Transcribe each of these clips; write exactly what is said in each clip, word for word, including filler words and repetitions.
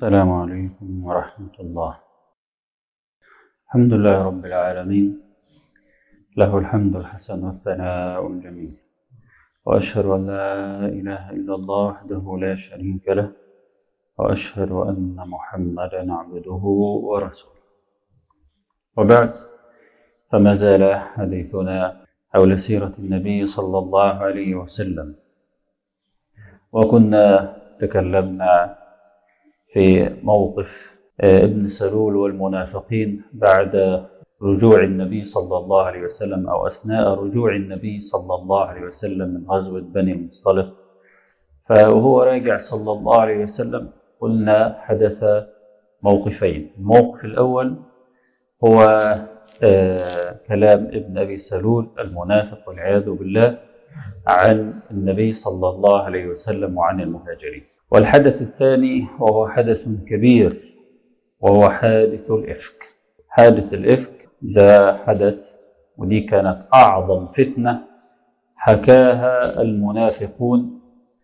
السلام عليكم ورحمة الله. الحمد لله رب العالمين، له الحمد الحسن والثناء الجميل، وأشهد أن لا إله إلا الله وحده لا شريك له، وأشهد أن محمدا عبده ورسوله. وبعد، فما زال حديثنا حول سيرة النبي صلى الله عليه وسلم، وكنا تكلمنا في موقف ابن سلول والمنافقين بعد رجوع النبي صلى الله عليه وسلم، أو أثناء رجوع النبي صلى الله عليه وسلم من غزوة بني المصطلق. فهو راجع صلى الله عليه وسلم قلنا حدث موقفين. الموقف الأول هو كلام ابن أبي سلول المنافق والعياذ بالله عن النبي صلى الله عليه وسلم وعن المهاجرين. والحدث الثاني وهو حدث كبير، وهو حادث الإفك. حادث الإفك ده حدث، ودي كانت أعظم فتنة حكاها المنافقون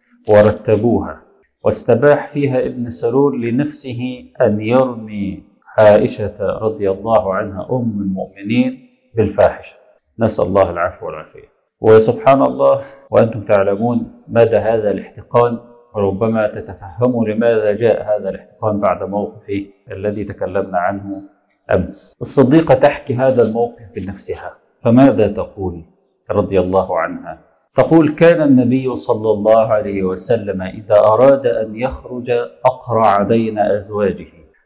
ورتبوها، واستباح فيها ابن سلول لنفسه أن يرمي عائشة رضي الله عنها أم المؤمنين بالفاحشة، نسأل الله العفو والعافية. وسبحان الله، وأنتم تعلمون مدى هذا الاحتقان، وربما تتفهموا لماذا جاء هذا الاحتقان بعد موقفه الذي تكلمنا عنه أمس. الصديقة تحكي هذا الموقف بنفسها، فماذا تقول رضي الله عنها؟ تقول: كان النبي صلى الله عليه وسلم إذا أراد أن يخرج أقرع بين أزواجه،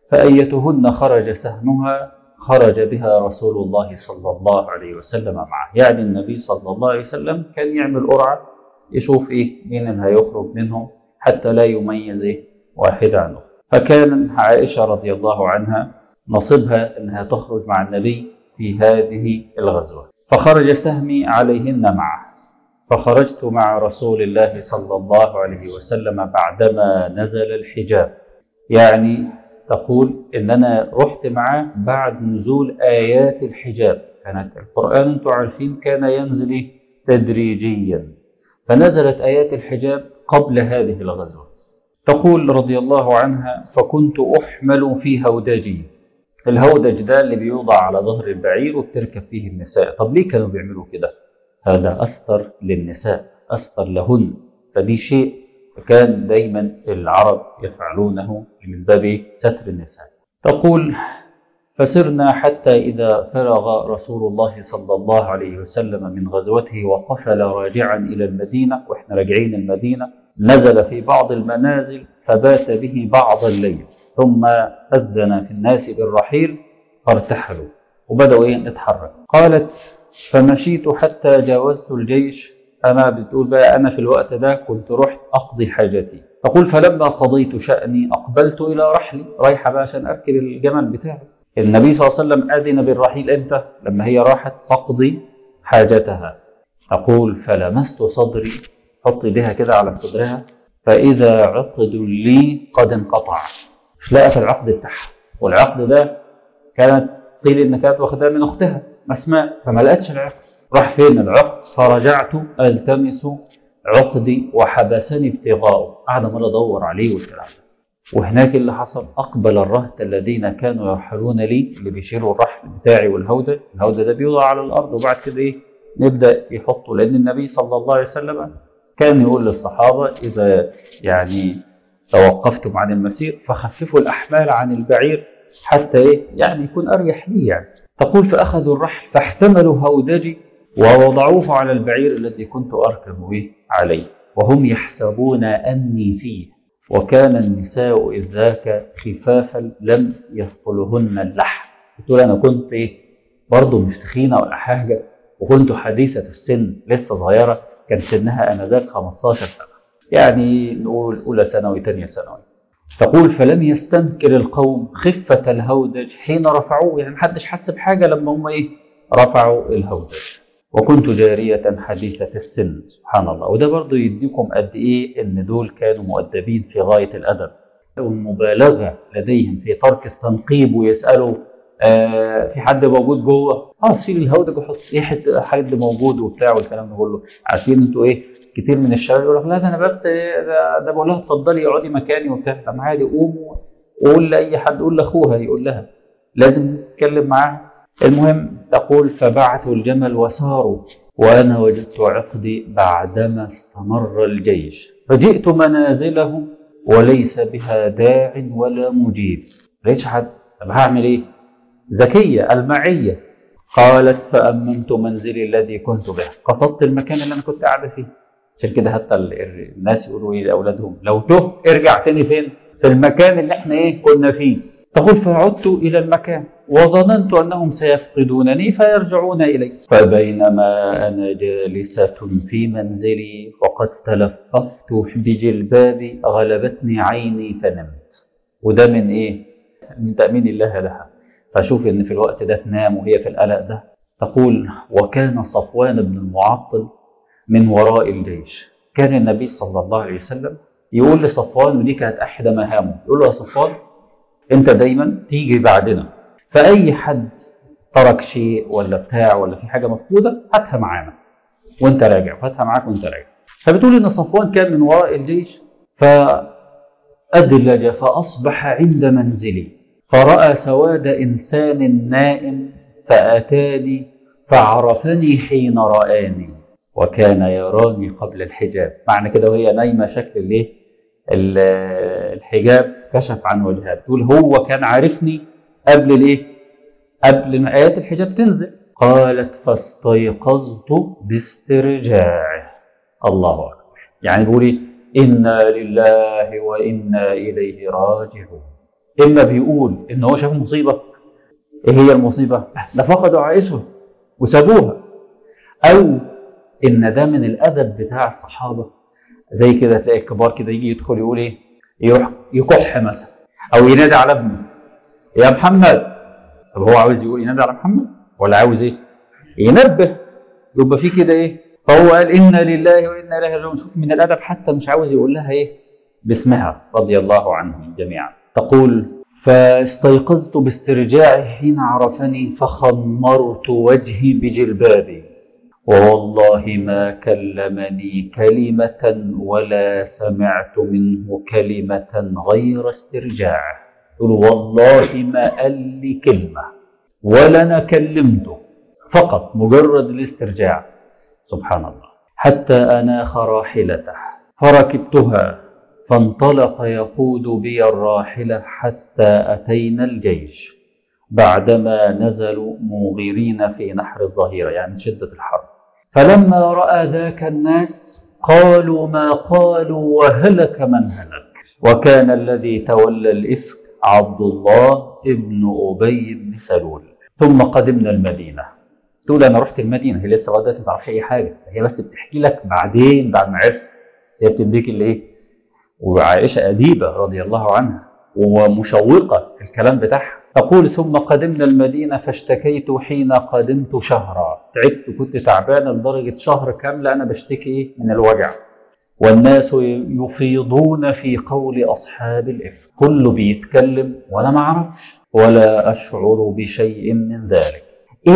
فأيتهن خرج سهمها خرج بها رسول الله صلى الله عليه وسلم معه. يعني النبي صلى الله عليه وسلم كان يعمل قرعة، يشوف إيه مين اللي هيخرج منهم حتى لا يميز واحد عنه. فكان عائشة رضي الله عنها نصيبها أنها تخرج مع النبي في هذه الغزوة، فخرج سهمي عليهن معه، فخرجت مع رسول الله صلى الله عليه وسلم بعدما نزل الحجاب. يعني تقول إن أنا رحت معه بعد نزول آيات الحجاب. كانت القرآن أنتم عارفين كان ينزل تدريجيا، فنزلت آيات الحجاب قبل هذه الغزوة. تقول رضي الله عنها: فكنت أحمل في هودجي. الهودج ده اللي بيوضع على ظهر البعير وبتركب فيه النساء. طب ليه كانوا بيعملوا كده؟ هذا أستر للنساء، أستر لهن، فدي شيء كان دايما العرب يفعلونه من باب ستر النساء. تقول: فسرنا حتى إذا فرغ رسول الله صلى الله عليه وسلم من غزوته وقفل راجعا إلى المدينة، وإحنا راجعين المدينة، نزل في بعض المنازل فبات به بعض الليل، ثم أذن في الناس بالرحيل فارتحلوا وبدأوا يتحرك. قالت: فمشيت حتى جاوزت الجيش. أنا بتقول بقى أنا في الوقت ده كنت رحت أقضي حاجتي. تقول: فلما قضيت شأني أقبلت إلى رحلي، رايحة بقى عشان أركب الجمل بتاعي. النبي صلى الله عليه وسلم أذن بالرحيل إمتى؟ لما هي راحت تقضي حاجتها. تقول: فلمست صدري، حط ايديها كده على صدرها، فإذا عقد لي قد انقطع. مش لقت العقد بتاعها، والعقد ده كانت قيل إن كانت واخداه من أختها مسماء، فما لقتش العقد. راح فين العقد؟ فرجعت ألتمس عقدي وحبسني ابتغاؤه. قاعد مرة أدور عليه والكلام. وهناك اللي حصل، أقبل الرهط الذين كانوا يرحلون لي، اللي بيشيلوا الرحل بتاعي والهودة. الهودة ده بيوضع على الأرض، وبعد كده إيه نبدأ يحطوا، لأن النبي صلى الله عليه وسلم كان يقول للصحابة: إذا يعني توقفتم عن المسير فخففوا الأحمال عن البعير حتى إيه يعني يكون أريح لي يعني. تقول: فأخذوا الرحل فاحتملوا هودجي ووضعوه على البعير الذي كنت أركب به عليه، وهم يحسبون أني فيه، وكان النساء إذ ذاك خفافا لم يثقلهن اللحم. تقول: أنا كنت إيه برضه مش تخينة ولا حاجة، وكنت حديثة السن لسه صغيرة، كان سنها أنذاك خمستاشر سنة، يعني نقول أولى ثانوي ثانية ثانوي. تقول: فلم يستنكر القوم خفة الهودج حين رفعوه. يعني محدش حس بحاجة لما هم إيه رفعوا الهودج. وكنت جارية حديثة السن. سبحان الله. وده برضو يديكم قد إيه إن دول كانوا مؤدبين في غاية الأدب، والمبالغة لديهم في ترك التنقيب، ويسألوا آه في حد موجود جوه؟ اه شيل الهودج وحط ايه حد موجود وبتاع والكلام ده كله. عارفين انتوا ايه كتير من الشباب يقول لك: لا ده انا بس ده, ده بقول لها اتفضلي اقعدي مكاني وبتاع. طب عادي قوموا وقول لأي حد، قول لأخوها يقول لها، لازم تتكلم معاها. المهم تقول فبعثوا الجمل وساروا وأنا وجدت عقدي بعدما استمر الجيش، فجئت منازلهم وليس بها داع ولا مجيب. ليش حد؟ طب هعمل ايه؟ ذكية المعية. قالت فأمنت منزلي الذي كنت به، قصدت المكان اللي أنا كنت قاعدة فيه. عشان كده حتى الناس يقولوا ايه لأولادهم، لو تهت ارجع تاني فين؟ في المكان اللي احنا ايه كنا فيه. تقول فعدت إلى المكان وظننت أنهم سيفقدونني فيرجعون إلي، فبينما أنا جالسة في منزلي وقد تلفظت بجلبابي غلبتني عيني فنمت. وده من إيه؟ من تأمين الله لها. فشوف إن في الوقت ده تنام وهي في القلق ده. تقول وكان صفوان بن المعطل من وراء الجيش. كان النبي صلى الله عليه وسلم يقول لصفوان، ودي كانت أحد مهامه، يقول له يا صفوان انت دايما تيجي بعدنا، فأي حد ترك شيء ولا بتاع ولا في حاجة مفقودة هاتها معانا وانت راجع، هاتها معاك وانت راجع. فبتقول ان صفوان كان من وراء الجيش فأدلج فأصبح عند منزلي فرأى سواد إنسان نائم فأتاني فعرفني حين رآني وكان يراني قبل الحجاب. معنى كده وهي نايمة شكل الايه الحجاب كشف عن وجهها. تقول هو كان عارفني قبل الايه قبل ما آيات الحجاب تنزل. قالت فاستيقظت باسترجاعه. الله أكبر. يعني بيقول ايه إنا لله وإنا إليه راجعون. إما بيقول إن هو شاف مصيبة. إيه هي المصيبة؟ ده فقدوا عائشة وسابوها، أو إن ده من الأدب بتاع الصحابة. زي كده تلاقي الكبار كده يجي يدخل يقول ايه، يروح يكح مثلا او ينادي على ابنه يا محمد. طب هو عاوز يقول ينادي على محمد ولا عاوز ايه؟ ينبه. يبقى في كده ايه؟ فهو قال انا لله وانا اليه راجعون. شوف من الادب حتى مش عاوز يقول لها ايه باسمها رضي الله عنهم جميعا. تقول فاستيقظت باسترجاعه حين عرفني فخمرت وجهي بجلبابي ووالله ما كلمني كلمة ولا سمعت منه كلمة غير استرجاعه. يقول والله ما قال لي كلمة ولا أنا كلمته، فقط مجرد الاسترجاع. سبحان الله. حتى أناخ راحلته فركبتها فانطلق يقود بي الراحلة حتى أتينا الجيش بعدما نزلوا موغرين في نحر الظهيرة، يعني شدة الحرب. فلما رأى ذاك الناس قالوا ما قالوا وهلك من هلك. وكان الذي تولى الإفك عبد الله ابن أبي بن سلول. ثم قدمنا المدينة. تقول أنا رحت المدينة، هي لسه غدا ما تعرفش أي حاجة، هي بس بتحكي لك بعدين بعد ما عرفت. هي بتديك اللي إيه. وعائشة أديبة رضي الله عنها ومشوقة في الكلام بتاعها. تقول ثم قدمنا المدينة فاشتكيت حين قدمت شهرا. تعبت كنت تعبان لدرجة شهر كاملة أنا بشتكي من الوجع. والناس يفيضون في قول أصحاب الإفك، كله بيتكلم وأنا ما أعرفش ولا أشعر بشيء من ذلك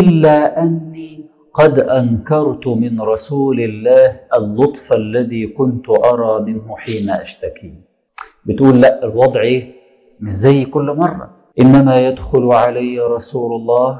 إلا أني قد أنكرت من رسول الله اللطف الذي كنت أرى منه حين أشتكي. بتقول لا الوضع إيه مش زي كل مرة، إنما يدخل علي رسول الله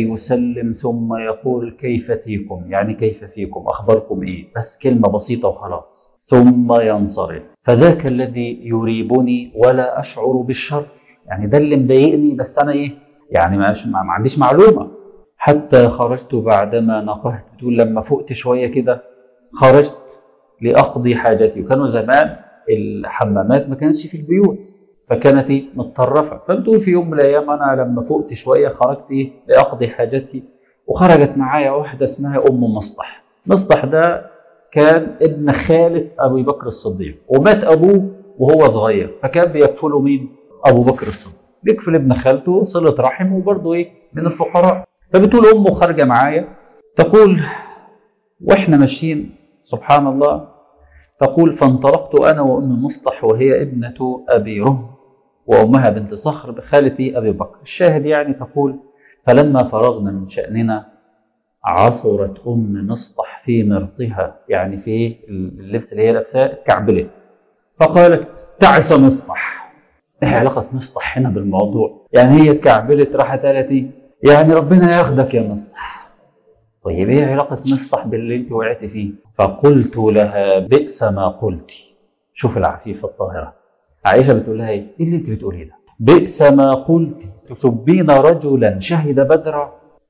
فيسلم ثم يقول كيف فيكم، يعني كيف فيكم أخباركم إيه، بس كلمة بسيطة وخلاص، ثم ينصرف. فذاك الذي يريبني ولا أشعر بالشر، يعني ده اللي مضايقني بس أنا إيه يعني ما عنديش معلومة. حتى خرجت بعدما نقهت. بتقول لما فقت شوية كده خرجت لأقضي حاجتي. وكانوا زمان الحمامات ما كانتش في البيوت فكانت متطرفة. فبتقول في يوم من الأيام أنا لما فقت شوية خرجت لأقضي حاجتي وخرجت معايا واحدة اسمها أم مصطح. مصطح ده كان ابن خالة أبي بكر الصديق ومات أبوه وهو صغير، فكان بيكفله مين؟ أبو بكر الصديق. بيكفل ابن خالته صلة رحم وبرضه إيه من الفقراء. فبتقول أمه خارجة معايا. تقول وإحنا ماشيين سبحان الله. تقول فانطلقت أنا وأم مصطح وهي ابنة أبي رهم وأمها بنت صخر بخالة أبي بكر. الشاهد يعني تقول فلما فرغنا من شأننا عثرت أم مصطح في مرطها، يعني في اللبس اللي هي لابساه اتكعبلت. فقالت تعس مصطح. ايه علاقة مصطح هنا بالموضوع؟ يعني هي اتكعبلت راحت قالت ايه؟ يعني ربنا ياخدك يا مصطح. طيب ايه علاقة مصطح باللي انت وقعت فيه؟ فقلت لها بئس ما قلت. شوف العفيفة الطاهرة عائشة بتقول لها ايه؟ ايه اللي انت بتقوليه ده؟ بئس ما قلت تسبين رجلا شهد بدرا.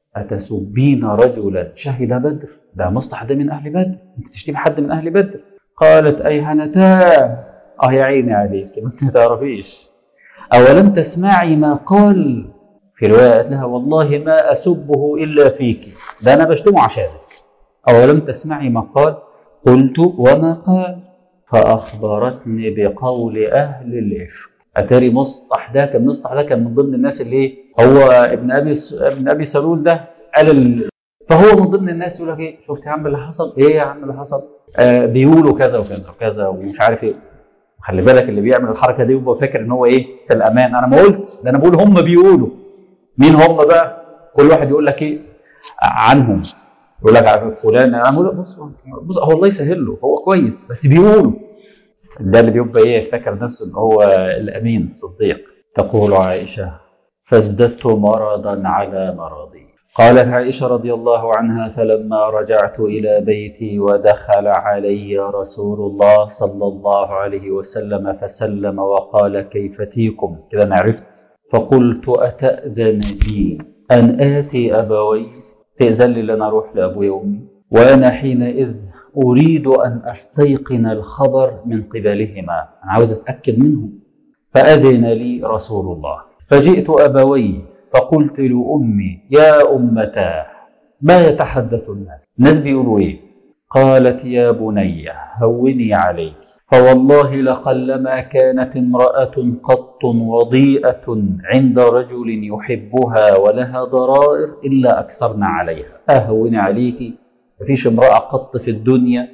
أتسبين رجلا شهد بدر؟ ده مصطح ده من أهل بدر، انت تشتمي حد من أهل بدر. قالت أيهنتاه، اه يا عيني عليك ما تعرفيش. أولم تسمعي ما قال؟ في رواية قالت لها والله ما أسبه إلا فيك، ده أنا بشتمه عشانك. أولم تسمعي ما قال؟ قلت وما قال؟ فأخبرتني بقول أهل الإفك. أتاري مصطح ده كان مصطح ده كان من ضمن الناس اللي إيه؟ هو ابن أبي ابن أبي سلول ده قال ال... فهو من ضمن الناس يقول لك إيه؟ شفت يا عم اللي حصل؟ إيه يا عم اللي حصل؟ آه بيقولوا كذا وكذا وكذا ومش عارف إيه. خلي بالك اللي بيعمل الحركه دي وهو فاكر ان هو ايه في الامان. انا ما قلت ده، انا بقول هم بيقولوا. مين هم بقى؟ كل واحد يقول لك ايه عنهم، يقول لك على فلان. انا بقول بص بص هو الله يسهل له، هو كويس بس بيقولوا. ده اللي بيبقى ايه فاكر نفسه ان هو الامين الصديق. تقول عائشه فازددت مرضا على مرضي. قالت عائشه رضي الله عنها فلما رجعت الى بيتي ودخل علي رسول الله صلى الله عليه وسلم فسلم وقال كيف تيكم، كده انا عرفت. فقلت اتاذن لي ان اتي ابوي؟ تاذن لي ان اروح لابوي وامي؟ وانا حينئذ اريد ان استيقن الخبر من قبلهما، انا عاوز اتاكد منهم. فاذن لي رسول الله فجئت ابوي فقلت لأمي يا أمتاه ما يتحدث الناس؟ الناس بيقولوا إيه؟ قالت يا بني هوني عليك، فوالله لقلما كانت امرأة قط وضيئة عند رجل يحبها ولها ضرائر إلا أكثرنا عليها. أهون عليك، مفيش امرأة قط في الدنيا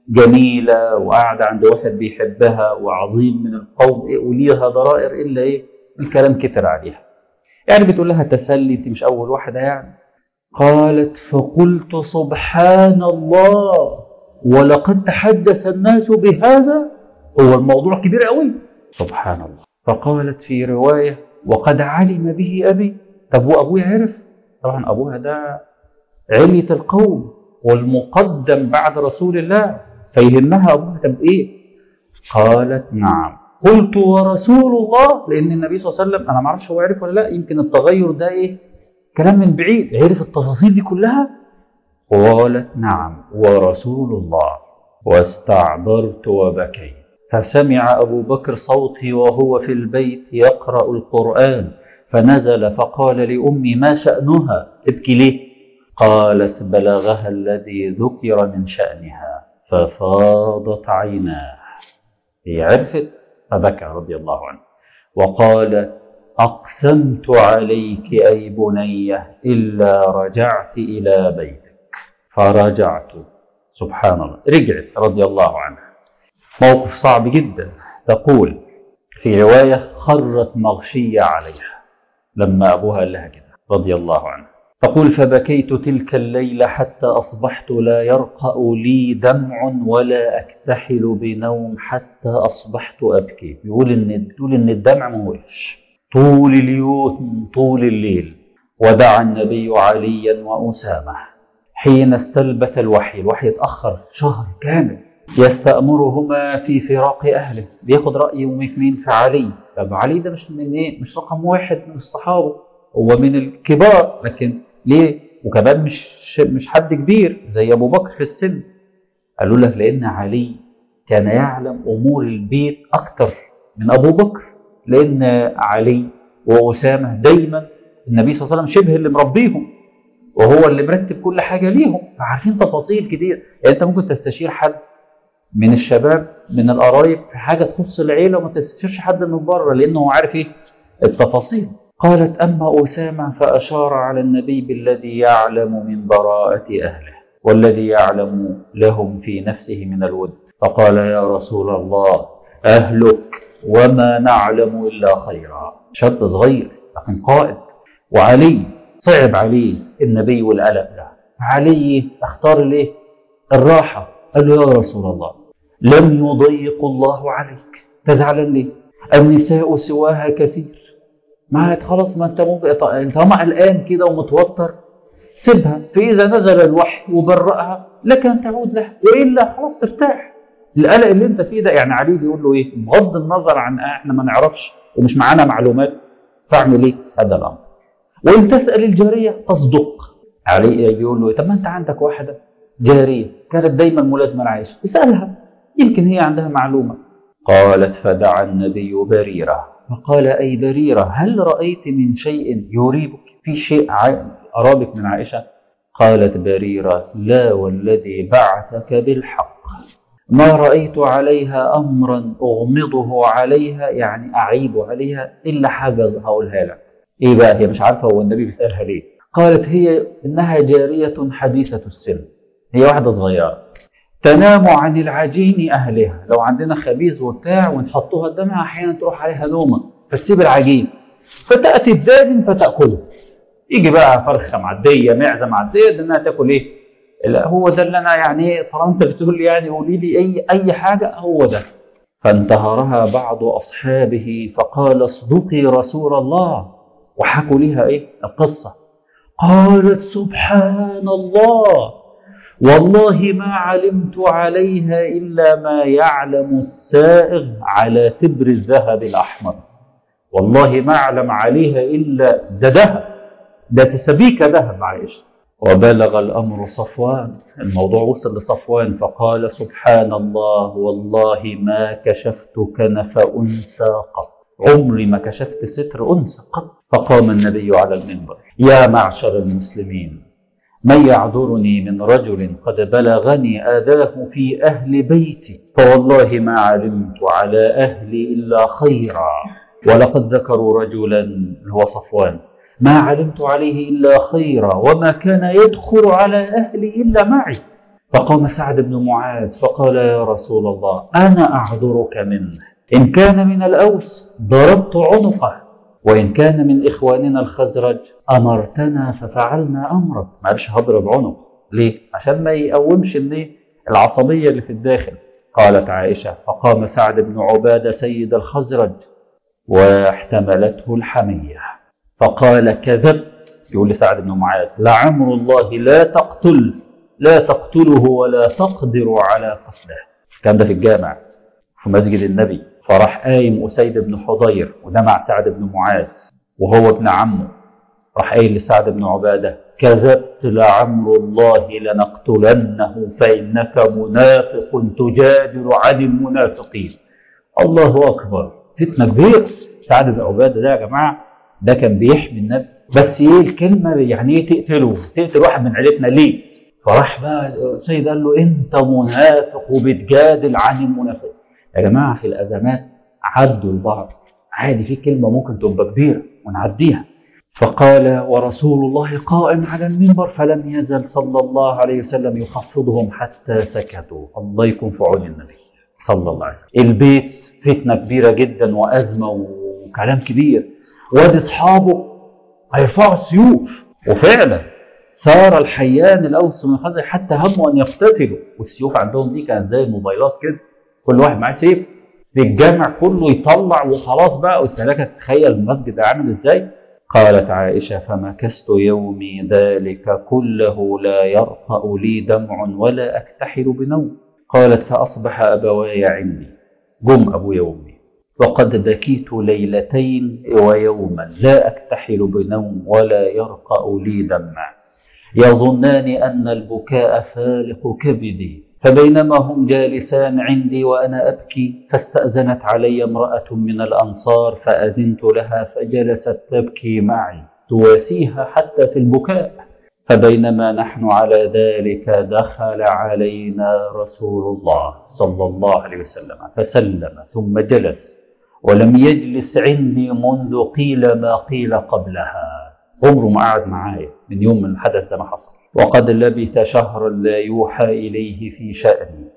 جميلة وقاعدة عند واحد بيحبها وعظيم من القوم إيه وليها ضرائر إلا إيه الكلام كتر عليها. يعني بتقول لها تسلي انت مش اول واحده يعني. قالت فقلت سبحان الله ولقد تحدث الناس بهذا، هو الموضوع كبير قوي سبحان الله. فقالت في روايه وقد علم به ابي. طب وابويا عرف؟ طبعا ابوها ده علية القوم والمقدم بعد رسول الله، فيهمها ابوها. طب ايه؟ قالت نعم. قلت ورسول الله، لان النبي صلى الله عليه وسلم انا ما اعرفش هو عرف ولا لا، يمكن التغير ده ايه كلام من بعيد، عرف التفاصيل دي كلها. قالت نعم ورسول الله. واستعبرت وبكيت. فسمع ابو بكر صوتي وهو في البيت يقرأ القرآن، فنزل فقال لأمي ما شأنها تبكي ليه؟ قالت بلغها الذي ذكر من شأنها ففاضت عيناه. هي عرفت فبكى رضي الله عنه وقال أقسمت عليك أي بنية إلا رجعت إلى بيتك. فرجعت. سبحان الله، رجعت رضي الله عنها. موقف صعب جدا. تقول في رواية خرت مغشية عليها لما أبوها قال لها كده رضي الله عنها. تقول فبكيت تلك الليلة حتى أصبحت لا يرقأ لي دمع ولا أكتحل بنوم حتى أصبحت أبكي. يقول إن تقول إن الدمع ما وقفش طول اليوم طول الليل. ودعا النبي عليا وأسامة حين استلبث الوحي. الوحي اتأخر شهر كامل يستأمرهما في فراق أهله، بياخد رأي مين في علي. طب علي ده مش من إيه؟ مش رقم واحد من الصحابة، هو من الكبار، لكن ليه؟ وكمان مش مش حد كبير زي أبو بكر في السن. قالوا لك لأن علي كان يعلم أمور البيت أكتر من أبو بكر، لأن علي وأسامة دايما النبي صلى الله عليه وسلم شبه اللي مربيهم وهو اللي مرتب كل حاجة ليهم، فعارفين تفاصيل كتير. يعني أنت ممكن تستشير حد من الشباب من القرايب في حاجة تخص العيلة وما تستشيرش حد من بره لأنه عارف إيه التفاصيل. قالت أما أسامة فأشار على النبي بالذي يعلم من براءة أهله والذي يعلم لهم في نفسه من الود، فقال يا رسول الله أهلك وما نعلم إلا خيرا. شاب صغير لكن قائد. وعلي صعب عليه النبي والقلق ده، علي اختار ليه الراحة. قال له يا رسول الله لم يضيق الله عليك، تزعل ليه؟ النساء سواها كثير. ما خلاص، ما انت ممكن طالما قلقان كده ومتوتر سيبها، فإذا نزل الوحي وبرأها لك أن تعود لها، وإلا خلاص ترتاح. القلق اللي انت فيه ده، يعني علي بيقول له ايه؟ بغض النظر عن احنا ما نعرفش ومش معانا معلومات، فاعمل ايه هذا الامر؟ وان تسأل الجارية تصدق. علي بيقول له إيه؟ طب ما انت عندك واحدة جارية كانت دايما ملازمة لعائشة، اسألها يمكن هي عندها معلومة. قالت فدعا النبي بريرة فقال أي بريرة هل رأيت من شيء يريبك؟ في شيء أرابك من عائشة؟ قالت بريرة لا والذي بعثك بالحق ما رأيت عليها أمرا أغمضه عليها، يعني أعيب عليها، إلا حاجة هقولها لك. إيه بقى؟ هي مش عارفة هو النبي بيسألها ليه. قالت هي إنها جارية حديثة السن، هي واحدة صغيرة تنام عن العجين أهلها. لو عندنا خبيز وبتاع ونحطوها قدامها أحيانا تروح عليها نومة فتسيب العجين، فتأتي الدادن فتأكله. يجي بقى فرخة معدية معزة معدية إنها تاكل إيه؟ لا هو ده اللي أنا يعني طالما أنت بتقول لي يعني قولي لي أي أي حاجة، هو ده. فانتهرها بعض أصحابه فقال اصدقي رسول الله، وحكوا لها إيه القصة. قالت سبحان الله والله ما علمت عليها إلا ما يعلم السائغ على تبر الذهب الأحمر، والله ما أعلم عليها إلا ده ذهب، ده تسبيك ذهب عائشة. وبلغ الأمر صفوان، الموضوع وصل لصفوان فقال سبحان الله والله ما كشفت كنف أنثى قط، عمري ما كشفت ستر أنثى قط. فقام النبي على المنبر يا معشر المسلمين من يعذرني من رجل قد بلغني آذاه في أهل بيتي، فوالله ما علمت على أهلي إلا خيرا. ولقد ذكروا رجلا هو صفوان ما علمت عليه إلا خيرا وما كان يدخل على أهلي إلا معي. فقام سعد بن معاذ فقال يا رسول الله أنا أعذرك منه، إن كان من الأوس ضربت عنقه، وإن كان من إخواننا الخزرج أمرتنا ففعلنا أمرك. ما قالش هضرب عنق ليه؟ عشان ما يقومش العصبية اللي في الداخل. قالت عائشة فقام سعد بن عبادة سيد الخزرج واحتملته الحمية فقال كذبت، يقول لسعد بن معاذ لعمر الله لا تقتل لا تقتله ولا تقدر على قتله. كان ده في الجامع في مسجد النبي. فراح قايم أسيد بن حضير وده مع سعد بن معاذ وهو ابن عمه، راح قايل لسعد بن عبادة كذبت لعمر الله لنقتلنه فإنك منافق تجادل عن المنافقين. الله أكبر، فتنة كبيرة. سعد بن عبادة ده يا جماعة ده كان بيحمي النبي، بس ايه الكلمة يعني ايه تقتله تقتل واحد من عيلتنا ليه؟ فراح بقى سيد قال له انت منافق وبتجادل عن المنافق. يا جماعة في الأزمات عدوا البعض عادي، في كلمة ممكن تبقى كبيرة ونعديها. فقال ورسول الله قائم على المنبر فلم يزل صلى الله عليه وسلم يخفضهم حتى سكتوا. الله يكون في عون النبي صلى الله عليه وسلم. البيت فتنة كبيرة جدا وأزمة وكلام كبير، وادي أصحابه هيرفعوا السيوف، وفعلا صار الحيان الأوس من الخزرج حتى هموا أن يقتتلوا، والسيوف عندهم دي كانت زي الموبايلات كده، كل واحد معاه سيف في الجامع كله يطلع وخلاص بقى. والسلاكة تتخيل المسجد عامل ازاي. قالت عائشة فمكثت يومي ذلك كله لا يرقأ لي دمع ولا أكتحل بنوم. قالت فأصبح أبواي عندي، قم أبويا وأمي، وقد بكيت ليلتين ويوما لا أكتحل بنوم ولا يرقأ لي دمع، يظنان أن البكاء فالق كبدي. فبينما هم جالسان عندي وأنا أبكي فاستأذنت علي امرأة من الأنصار فأذنت لها فجلست تبكي معي تواسيها حتى في البكاء. فبينما نحن على ذلك دخل علينا رسول الله صلى الله عليه وسلم فسلم ثم جلس، ولم يجلس عندي منذ قيل ما قيل قبلها، عمره ما قعد معايا من يوم من الحدث ده ما حصل. وقد لبث شهرا لا يوحى إليه في شأني.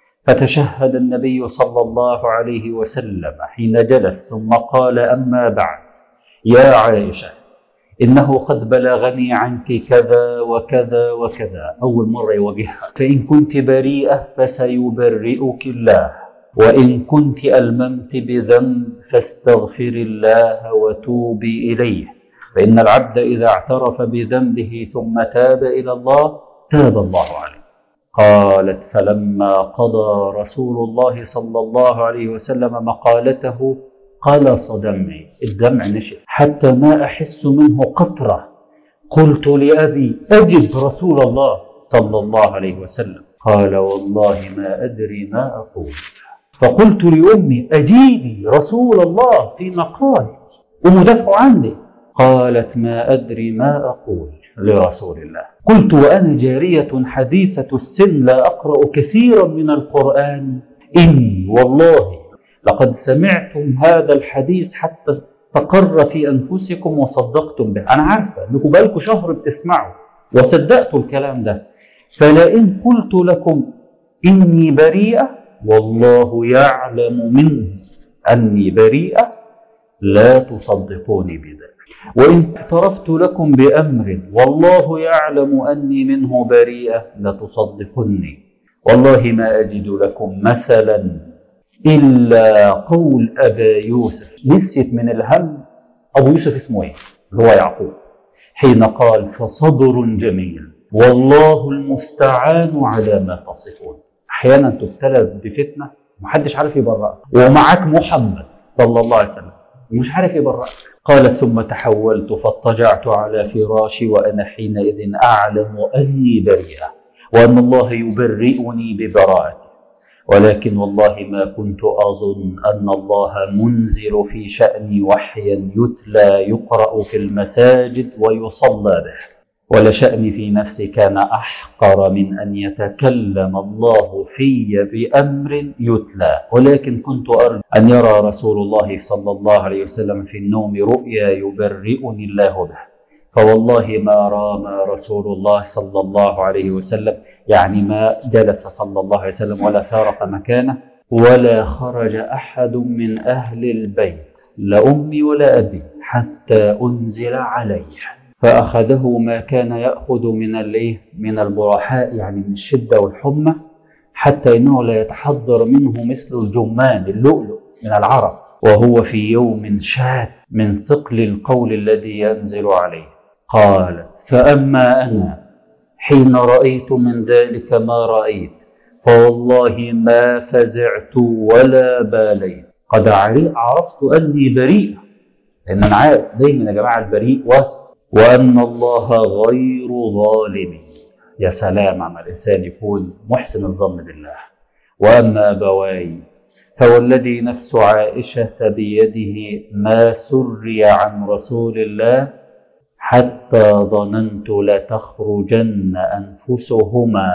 فتشهد النبي صلى الله عليه وسلم حين جلس ثم قال أما بعد يا عائشة إنه قد بلغني عنك كذا وكذا وكذا، أول مرة يواجهها، فإن كنت بريئة فسيبرئك الله، وإن كنت ألممت بذنب فاستغفر الله وتوبي إليه، فإن العبد إذا اعترف بذنبه ثم تاب إلى الله تاب الله عليه. قالت: فلما قضى رسول الله صلى الله عليه وسلم مقالته قلص دمعي، الدمع نشف حتى ما أحس منه قطرة. قلت لأبي: أجب رسول الله صلى الله عليه وسلم. قال: والله ما أدري ما أقول. فقلت لأمي: أجيبي رسول الله في مقال ومدافع عني. قالت: ما أدري ما أقول لرسول الله. قلت: وأنا جارية حديثة السن لا أقرأ كثيرا من القرآن، إني والله لقد سمعتم هذا الحديث حتى استقر في أنفسكم وصدقتم به. أنا عارفة أنكم بقالكم شهر بتسمعوا وصدقتوا الكلام ده، فلئن قلت لكم إني بريئة والله يعلم منه أني بريئة لا تصدقوني بذلك، وإن اعترفت لكم بأمر والله يعلم أني منه بريئة لتصدقني. والله ما أجد لكم مثلا إلا قول أبا يوسف. نسيت من الهم أبو يوسف اسمه إيه؟ اللي هو يعقوب، حين قال: فصبر جميل والله المستعان على ما تصفون. أحيانا تبتلى بفتنة محدش عارف يبرأك، ومعك محمد صلى الله عليه وسلم مش عارف يبرأك. قال: ثم تحولت فاضطجعت على فراشي وأنا حينئذ أعلم أني بريئة وأن الله يبرئني ببراءتي، ولكن والله ما كنت أظن أن الله منزل في شأني وحيا يتلى يقرأ في المساجد ويصلى به، ولشأني في نفسي كان أحقر من أن يتكلم الله في بأمر يتلى، ولكن كنت أرجو أن يرى رسول الله صلى الله عليه وسلم في النوم رؤيا يبرئني الله به، فوالله ما رام رسول الله صلى الله عليه وسلم، يعني ما جلس صلى الله عليه وسلم ولا فارق مكانه، ولا خرج أحد من أهل البيت لا أمي ولا أبي حتى أنزل عليه، فأخذه ما كان يأخذ من الايه من البرحاء، يعني من الشدة والحمى، حتى إنه لا يتحضر منه مثل الجمان اللؤلؤ من العرب، وهو في يوم شاد من ثقل القول الذي ينزل عليه. قال: فأما أنا حين رأيت من ذلك ما رأيت فوالله ما فزعت ولا باليت، قد عرفت أني بريء، لأن أنا عارف دايما يا جماعة البريء واسع، وأن الله غير ظالم. يا سلام عما الإنسان يكون محسن الظن بالله. وأما أبواي فوالذي نفس عائشة بيده ما سري عن رسول الله حتى ظننت لتخرجن أنفسهما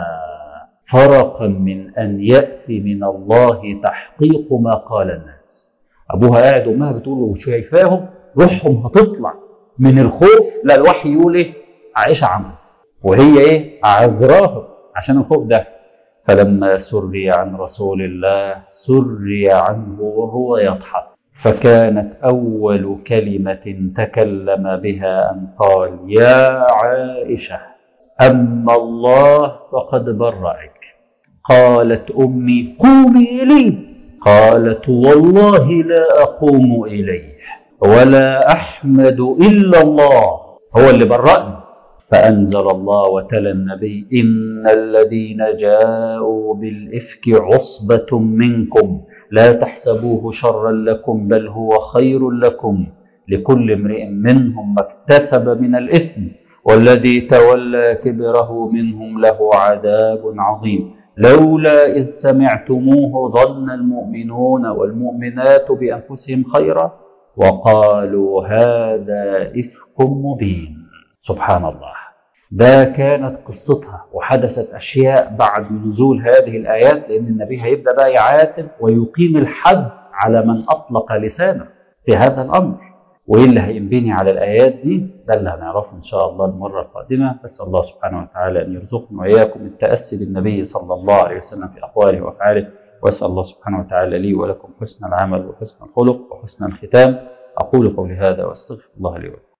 فرقا من أن يأتي من الله تحقيق ما قال الناس. أبوها قاعد وأمها بتقول وشايفاهم روحهم هتطلع من الخوف، لا الوحي يقول إيه؟ عائشة عمل، وهي إيه؟ عذراهم عشان الخوف ده. فلما سري عن رسول الله سري عنه وهو يضحك، فكانت أول كلمة تكلم بها أن قال: يا عائشة أما الله فقد برأك. قالت أمي: قومي إليه. قالت: والله لا أقوم إليه ولا أحمد إلا الله، هو اللي برأني. فأنزل الله وتلا النبي: إن الذين جاءوا بالإفك عصبة منكم لا تحسبوه شرا لكم بل هو خير لكم، لكل امرئ منهم ما اكتسب من الإثم والذي تولى كبره منهم له عذاب عظيم، لولا إذ سمعتموه ظن المؤمنون والمؤمنات بأنفسهم خيرا وقالوا هذا إفك مبين. سبحان الله، ده كانت قصتها، وحدثت أشياء بعد نزول هذه الآيات، لأن النبي هيبدأ بقى يعاتب ويقيم الحد على من أطلق لسانه في هذا الأمر. وإيه اللي هينبني على الآيات دي؟ ده اللي هنعرفه إن شاء الله المرة القادمة. أسأل الله سبحانه وتعالى أن يرزقنا وإياكم التأسي بالنبي صلى الله عليه وسلم في أقواله وأفعاله، وأسأل الله سبحانه وتعالى لي ولكم حسن العمل وحسن الخلق وحسن الختام. أقول قولي هذا وأستغفر الله لي ولكم.